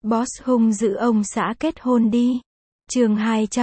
Boss hung dữ ông xã kết hôn đi. Chương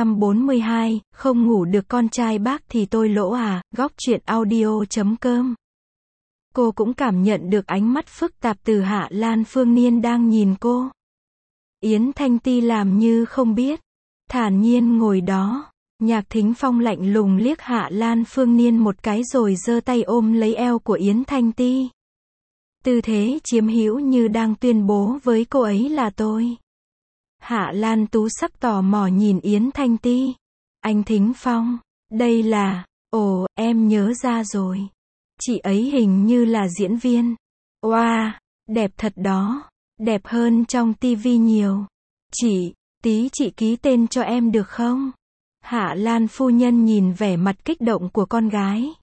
242, không ngủ được con trai bác thì tôi lỗ à, góc truyện audio.com. Cô cũng cảm nhận được ánh mắt phức tạp từ Hạ Lan Phương Niên đang nhìn cô. Yến Thanh Ti làm như không biết, thản nhiên ngồi đó. Nhạc Thính Phong lạnh lùng liếc Hạ Lan Phương Niên một cái rồi giơ tay ôm lấy eo của Yến Thanh Ti. Tư thế chiếm hữu như đang tuyên bố với cô ấy là tôi. Hạ Lan Tú Sắc tò mò nhìn Yến Thanh Ti. Anh Thính Phong, đây là, ồ, em nhớ ra rồi. Chị ấy hình như là diễn viên. Wow, đẹp thật đó, đẹp hơn trong tivi nhiều. Tí chị ký tên cho em được không? Hạ Lan phu nhân nhìn vẻ mặt kích động của con gái.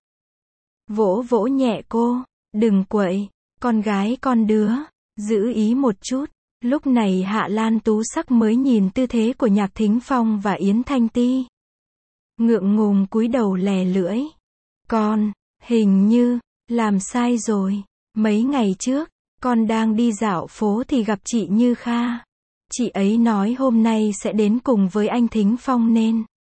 Vỗ vỗ nhẹ cô, đừng quậy, con gái con đứa, giữ ý một chút. Lúc này Hạ Lan Tú Sắc mới nhìn tư thế của Nhạc Thính Phong và Yến Thanh Ti. Ngượng ngùng cúi đầu lè lưỡi. Con, hình như, làm sai rồi. Mấy ngày trước, con đang đi dạo phố thì gặp chị Như Kha. Chị ấy nói hôm nay sẽ đến cùng với anh Thính Phong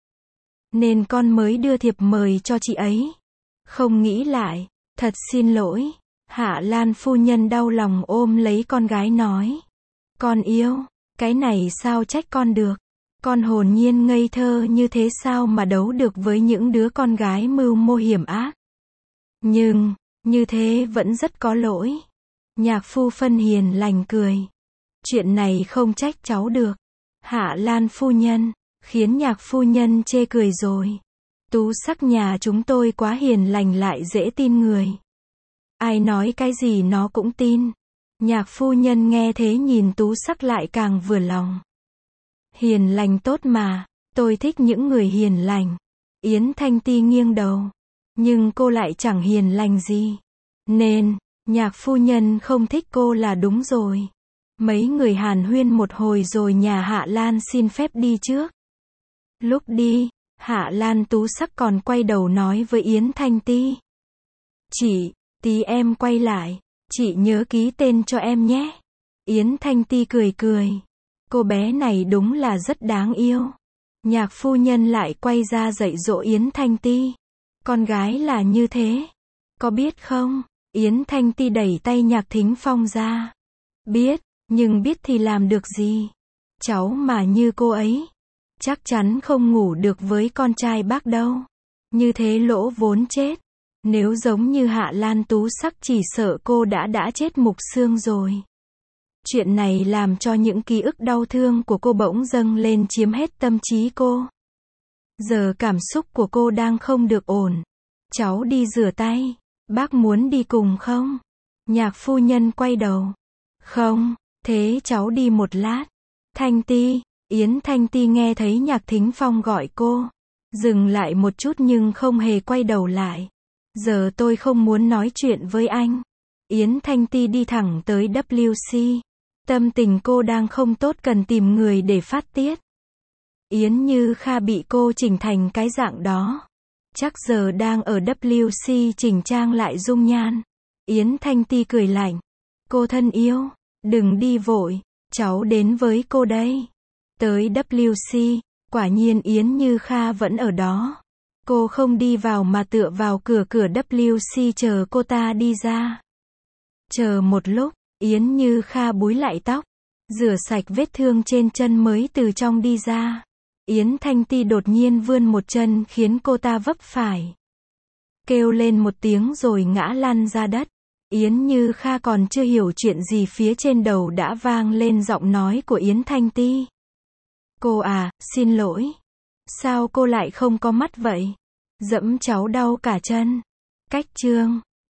nên con mới đưa thiệp mời cho chị ấy. Không nghĩ lại, thật xin lỗi. Hạ Lan phu nhân đau lòng ôm lấy con gái nói. Con yêu, cái này sao trách con được. Con hồn nhiên ngây thơ như thế sao mà đấu được với những đứa con gái mưu mô hiểm ác. Nhưng, như thế vẫn rất có lỗi. Nhạc phu phân hiền lành cười. Chuyện này không trách cháu được. Hạ Lan phu nhân, khiến nhạc phu nhân chê cười rồi. Tú Sắc nhà chúng tôi quá hiền lành lại dễ tin người. Ai nói cái gì nó cũng tin. Nhạc phu nhân nghe thế nhìn Tú Sắc lại càng vừa lòng. Hiền lành tốt mà, tôi thích những người hiền lành. Yến Thanh Ti nghiêng đầu. Nhưng cô lại chẳng hiền lành gì. Nên, nhạc phu nhân không thích cô là đúng rồi. Mấy người hàn huyên một hồi rồi nhà Hạ Lan xin phép đi trước. Lúc đi, Hạ Lan Tú Sắc còn quay đầu nói với Yến Thanh Ti. Chị, tí em quay lại, chị nhớ ký tên cho em nhé. Yến Thanh Ti cười cười. Cô bé này đúng là rất đáng yêu. Nhạc phu nhân lại quay ra dạy dỗ Yến Thanh Ti. Con gái là như thế. Có biết không? Yến Thanh Ti đẩy tay Nhạc Thính Phong ra. Biết, nhưng biết thì làm được gì? Cháu mà như cô ấy, chắc chắn không ngủ được với con trai bác đâu. Như thế lỗ vốn chết. Nếu giống như Hạ Lan Tú Sắc chỉ sợ cô đã chết mục xương rồi. Chuyện này làm cho những ký ức đau thương của cô bỗng dâng lên chiếm hết tâm trí cô. Giờ cảm xúc của cô đang không được ổn. Cháu đi rửa tay. Bác muốn đi cùng không? Nhạc phu nhân quay đầu. Không, thế cháu đi một lát. Thanh Ti, Yến Thanh Ti nghe thấy Nhạc Thính Phong gọi cô. Dừng lại một chút nhưng không hề quay đầu lại. Giờ tôi không muốn nói chuyện với anh. Yến Thanh Ti đi thẳng tới WC. Tâm tình cô đang không tốt cần tìm người để phát tiết. Yến Như Kha bị cô chỉnh thành cái dạng đó. Chắc giờ đang ở WC chỉnh trang lại dung nhan. Yến Thanh Ti cười lạnh. Cô thân yêu, đừng đi vội, cháu đến với cô đây. Tới WC, quả nhiên Yến Như Kha vẫn ở đó. Cô không đi vào mà tựa vào cửa WC chờ cô ta đi ra. Chờ một lúc, Yến Như Kha búi lại tóc, rửa sạch vết thương trên chân mới từ trong đi ra. Yến Thanh Ti đột nhiên vươn một chân khiến cô ta vấp phải. Kêu lên một tiếng rồi ngã lăn ra đất. Yến Như Kha còn chưa hiểu chuyện gì phía trên đầu đã vang lên giọng nói của Yến Thanh Ti. Cô à, xin lỗi. Sao cô lại không có mắt vậy? Dẫm cháu đau cả chân. Cách chương